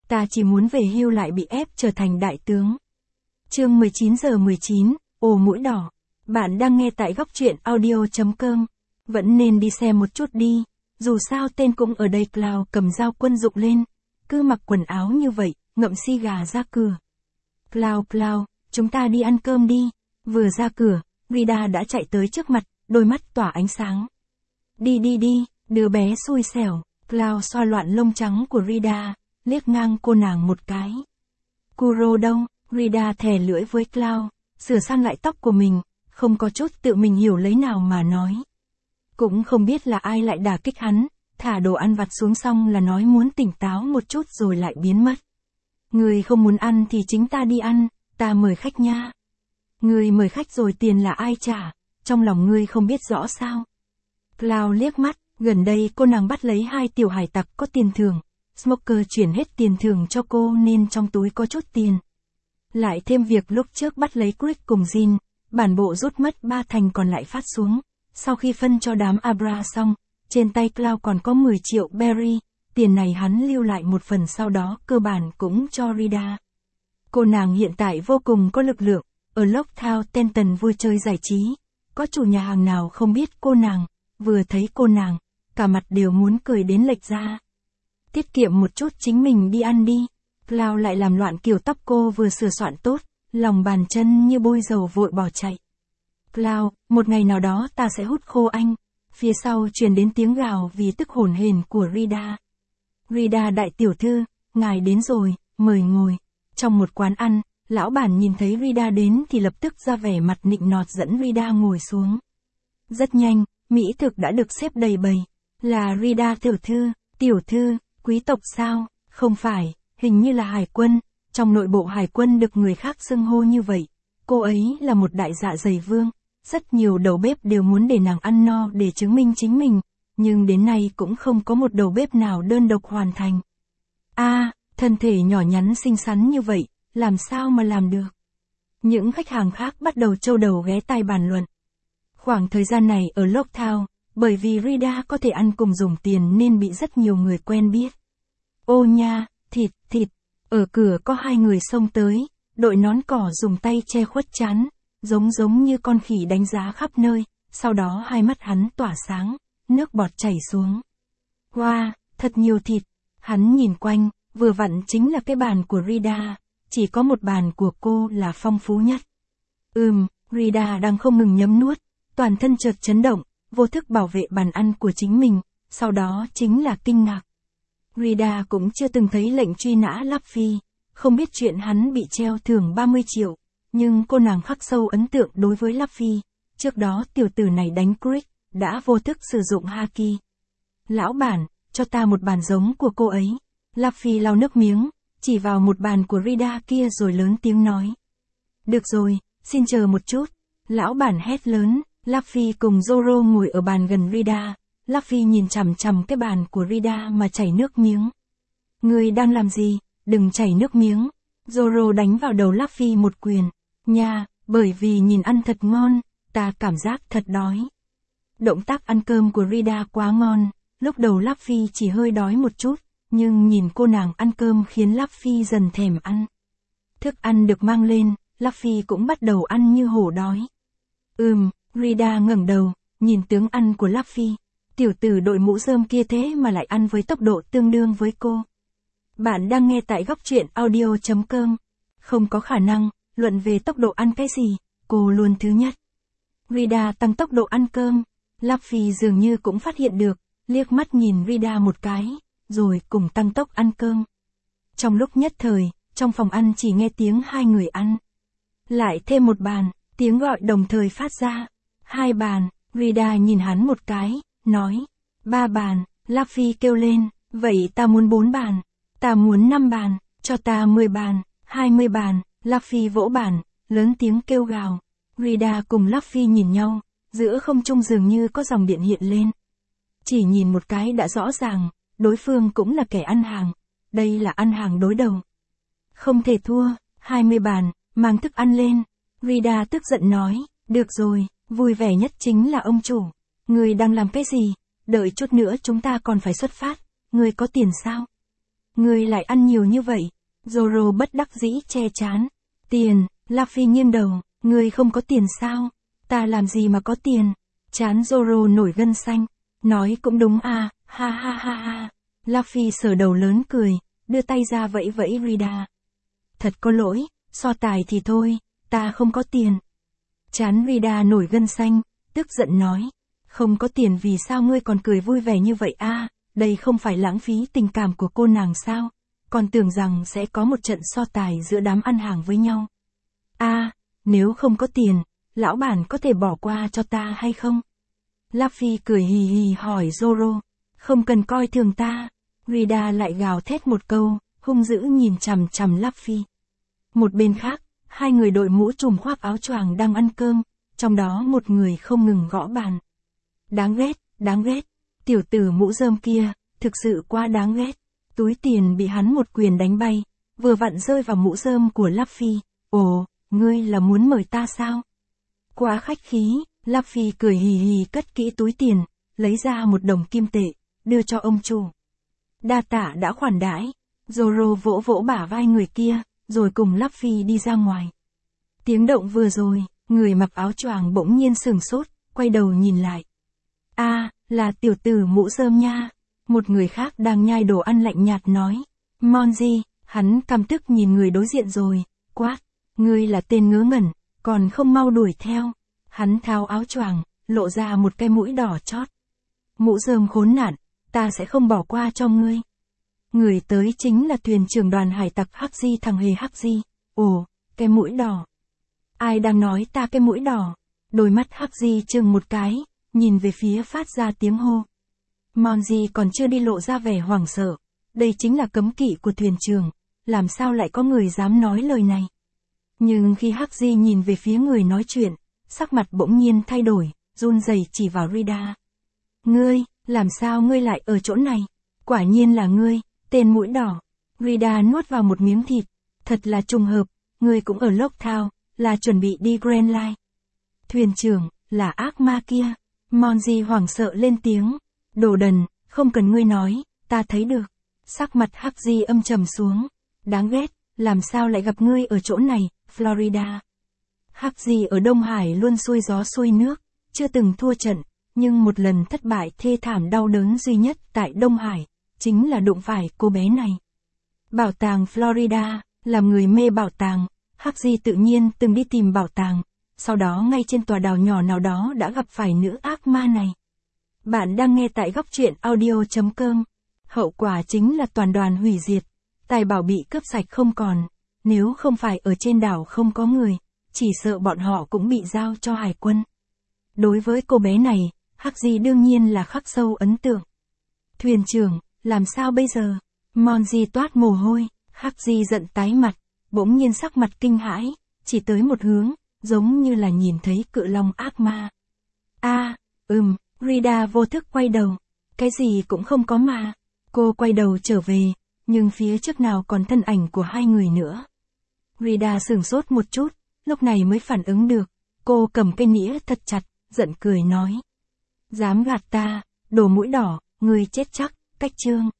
ta chỉ muốn về hưu lại bị ép trở thành đại tướng. Chương 19:19, ồ mũi đỏ. Bạn đang nghe tại góc truyện audio.com. Vẫn nên đi xem một chút đi, dù sao tên cũng ở đây. Cloud cầm dao quân dụng lên, cứ mặc quần áo như vậy, ngậm xi gà ra cửa. Cloud, chúng ta đi ăn cơm đi. Vừa ra cửa, Rida đã chạy tới trước mặt, đôi mắt tỏa ánh sáng. Đi, đứa bé xui xẻo. Cloud xoa loạn lông trắng của Rida, liếc ngang cô nàng một cái. Kuro đâu? Rida thè lưỡi với Cloud, sửa sang lại tóc của mình, không có chút tự mình hiểu lấy nào mà nói. Cũng không biết là ai lại đả kích hắn, thả đồ ăn vặt xuống xong là nói muốn tỉnh táo một chút rồi lại biến mất. Người không muốn ăn thì chính ta đi ăn, ta mời khách nha. Người mời khách rồi tiền là ai trả, trong lòng ngươi không biết rõ sao? Cloud liếc mắt, gần đây cô nàng bắt lấy 2 tiểu hải tặc có tiền thưởng. Smoker chuyển hết tiền thưởng cho cô nên trong túi có chút tiền. Lại thêm việc lúc trước bắt lấy Crick cùng Jin, bản bộ rút mất 3 thành còn lại phát xuống. Sau khi phân cho đám Abra xong, trên tay Cloud còn có 10 triệu berry, tiền này hắn lưu lại một phần sau đó cơ bản cũng cho Rida. Cô nàng hiện tại vô cùng có lực lượng, ở Locktown Tenton vui chơi giải trí. Có chủ nhà hàng nào không biết cô nàng, vừa thấy cô nàng, cả mặt đều muốn cười đến lệch ra. Tiết kiệm một chút chính mình đi ăn đi. Cloud lại làm loạn kiểu tóc cô vừa sửa soạn tốt, lòng bàn chân như bôi dầu vội bỏ chạy. Cloud, một ngày nào đó ta sẽ hút khô anh. Phía sau truyền đến tiếng gào vì tức hổn hển của Rida. Rida đại tiểu thư, ngài đến rồi, mời ngồi. Trong một quán ăn, lão bản nhìn thấy Rida đến thì lập tức ra vẻ mặt nịnh nọt dẫn Rida ngồi xuống. Rất nhanh, mỹ thực đã được xếp đầy bầy. Là Rida tiểu thư, quý tộc sao? Không phải, hình như là hải quân. Trong nội bộ hải quân được người khác xưng hô như vậy. Cô ấy là một đại dạ dày vương. Rất nhiều đầu bếp đều muốn để nàng ăn no để chứng minh chính mình. Nhưng đến nay cũng không có một đầu bếp nào đơn độc hoàn thành. Thân thể nhỏ nhắn xinh xắn như vậy, làm sao mà làm được? Những khách hàng khác bắt đầu trâu đầu ghé tai bàn luận. Khoảng thời gian này ở Locktown, bởi vì Rida có thể ăn cùng dùng tiền nên bị rất nhiều người quen biết. Ô nha, thịt, ở cửa có 2 người xông tới, đội nón cỏ dùng tay che khuất trán, giống như con khỉ đánh giá khắp nơi, sau đó hai mắt hắn tỏa sáng, nước bọt chảy xuống. Wow, thật nhiều thịt, hắn nhìn quanh, vừa vặn chính là cái bàn của Rida, chỉ có một bàn của cô là phong phú nhất. Rida đang không ngừng nhấm nuốt, toàn thân chợt chấn động, vô thức bảo vệ bàn ăn của chính mình, sau đó chính là kinh ngạc. Rida cũng chưa từng thấy lệnh truy nã Luffy, không biết chuyện hắn bị treo thưởng 30 triệu, nhưng cô nàng khắc sâu ấn tượng đối với Luffy, trước đó tiểu tử này đánh Crick, đã vô thức sử dụng Haki. Lão bản, cho ta một bàn giống của cô ấy. Luffy lau nước miếng, chỉ vào một bàn của Rida kia rồi lớn tiếng nói. Được rồi, xin chờ một chút. Lão bản hét lớn, Luffy cùng Zoro ngồi ở bàn gần Rida. Luffy nhìn chằm chằm cái bàn của Rida mà chảy nước miếng. Ngươi đang làm gì? Đừng chảy nước miếng. Zoro đánh vào đầu Luffy một quyền. Nha, bởi vì nhìn ăn thật ngon, ta cảm giác thật đói. Động tác ăn cơm của Rida quá ngon, lúc đầu Luffy chỉ hơi đói một chút, nhưng nhìn cô nàng ăn cơm khiến Luffy dần thèm ăn. Thức ăn được mang lên, Luffy cũng bắt đầu ăn như hổ đói. Rida ngẩng đầu, nhìn tướng ăn của Luffy. Tiểu tử đội mũ rơm kia thế mà lại ăn với tốc độ tương đương với cô. Bạn đang nghe tại góc truyện audio.com. Không có khả năng, luận về tốc độ ăn cái gì, cô luôn thứ nhất. Rida tăng tốc độ ăn cơm. Luffy dường như cũng phát hiện được, liếc mắt nhìn Rida một cái, rồi cùng tăng tốc ăn cơm. Trong lúc nhất thời, trong phòng ăn chỉ nghe tiếng 2 người ăn. Lại thêm một bàn, tiếng gọi đồng thời phát ra. 2 bàn, Rida nhìn hắn một cái, nói. 3 bàn, Luffy kêu lên, vậy ta muốn 4 bàn. Ta muốn 5 bàn, cho ta 10 bàn, 20 bàn. Luffy vỗ bàn, lớn tiếng kêu gào. Rida cùng Luffy nhìn nhau, giữa không trung dường như có dòng điện hiện lên. Chỉ nhìn một cái đã rõ ràng, đối phương cũng là kẻ ăn hàng. Đây là ăn hàng đối đầu. Không thể thua, 20 bàn, mang thức ăn lên. Rida tức giận nói, được rồi, vui vẻ nhất chính là ông chủ. Người đang làm cái gì? Đợi chút nữa chúng ta còn phải xuất phát, người có tiền sao? ngươi lại ăn nhiều như vậy. Zoro bất đắc dĩ che chán. Tiền, Luffy nghiêng đầu, ngươi không có tiền sao? Ta làm gì mà có tiền? Chán Zoro nổi gân xanh. Nói cũng đúng à, ha ha ha ha. Luffy sờ đầu lớn cười, đưa tay ra vẫy vẫy Rida. Thật có lỗi, so tài thì thôi, ta không có tiền. Chán Rida nổi gân xanh, tức giận nói. Không có tiền vì sao ngươi còn cười vui vẻ như vậy a? Đây không phải lãng phí tình cảm của cô nàng sao? Còn tưởng rằng sẽ có một trận so tài giữa đám ăn hàng với nhau. Nếu không có tiền, lão bản có thể bỏ qua cho ta hay không? Luffy cười hì hì hỏi Zoro. Không cần coi thường ta. Rida lại gào thét một câu, hung dữ nhìn chằm chằm Luffy. Một bên khác, hai người đội mũ trùm khoác áo choàng đang ăn cơm, trong đó một người không ngừng gõ bàn. Đáng ghét, tiểu tử mũ rơm kia, thực sự quá đáng ghét. Túi tiền bị hắn một quyền đánh bay, vừa vặn rơi vào mũ rơm của Luffy. Ồ, ngươi là muốn mời ta sao? Quá khách khí, Luffy cười hì hì cất kỹ túi tiền, lấy ra một đồng kim tệ, đưa cho ông chủ. Đa tạ đã khoản đãi. Zoro vỗ vỗ bả vai người kia, rồi cùng Luffy đi ra ngoài. Tiếng động vừa rồi, người mặc áo choàng bỗng nhiên sửng sốt, quay đầu nhìn lại. Là tiểu tử mũ rơm nha. Một người khác đang nhai đồ ăn lạnh nhạt nói. Monji, hắn căm tức nhìn người đối diện rồi, quát. Ngươi là tên ngớ ngẩn, còn không mau đuổi theo. Hắn tháo áo choàng, lộ ra một cái mũi đỏ chót. Mũ rơm khốn nạn, ta sẽ không bỏ qua cho ngươi. Người tới chính là thuyền trưởng đoàn hải tặc Hắc Di, thằng hề Hắc Di. Ồ, cái mũi đỏ. Ai đang nói ta cái mũi đỏ? Đôi mắt Hắc Di chừng một cái, nhìn về phía phát ra tiếng hô. Monji còn chưa đi lộ ra vẻ hoảng sợ. Đây chính là cấm kỵ của thuyền trưởng, làm sao lại có người dám nói lời này? Nhưng khi Hắc Di nhìn về phía người nói chuyện, sắc mặt bỗng nhiên thay đổi, run rẩy chỉ vào Rida. Ngươi, làm sao ngươi lại ở chỗ này? Quả nhiên là ngươi, tên mũi đỏ. Rida nuốt vào một miếng thịt. Thật là trùng hợp, ngươi cũng ở Locktown, là chuẩn bị đi Grand Line. Thuyền trưởng, là ác ma kia. Monji hoảng sợ lên tiếng. Đồ đần, không cần ngươi nói, ta thấy được. Sắc mặt Hắc Di âm trầm xuống. Đáng ghét, làm sao lại gặp ngươi ở chỗ này, Florida. Hắc Di ở Đông Hải luôn xuôi gió xuôi nước, chưa từng thua trận, nhưng một lần thất bại thê thảm đau đớn duy nhất tại Đông Hải, chính là đụng phải cô bé này. Bảo tàng Florida, làm người mê bảo tàng, Hắc Di tự nhiên từng đi tìm bảo tàng, sau đó ngay trên tòa đảo nhỏ nào đó đã gặp phải nữ ác ma này. Bạn đang nghe tại góc truyện audio.com. Hậu quả chính là toàn đoàn hủy diệt, tài bảo bị cướp sạch không còn, nếu không phải ở trên đảo không có người, chỉ sợ bọn họ cũng bị giao cho hải quân. Đối với cô bé này, Hắc Di đương nhiên là khắc sâu ấn tượng. Thuyền trưởng, làm sao bây giờ? Monji toát mồ hôi, Hắc Di giận tái mặt, bỗng nhiên sắc mặt kinh hãi, chỉ tới một hướng, giống như là nhìn thấy cự long ác ma. Rida vô thức quay đầu, cái gì cũng không có mà. Cô quay đầu trở về, nhưng phía trước nào còn thân ảnh của hai người nữa. Rida sửng sốt một chút, lúc này mới phản ứng được, cô cầm cây nĩa thật chặt, giận cười nói. Dám gạt ta, đồ mũi đỏ, ngươi chết chắc, cách chương.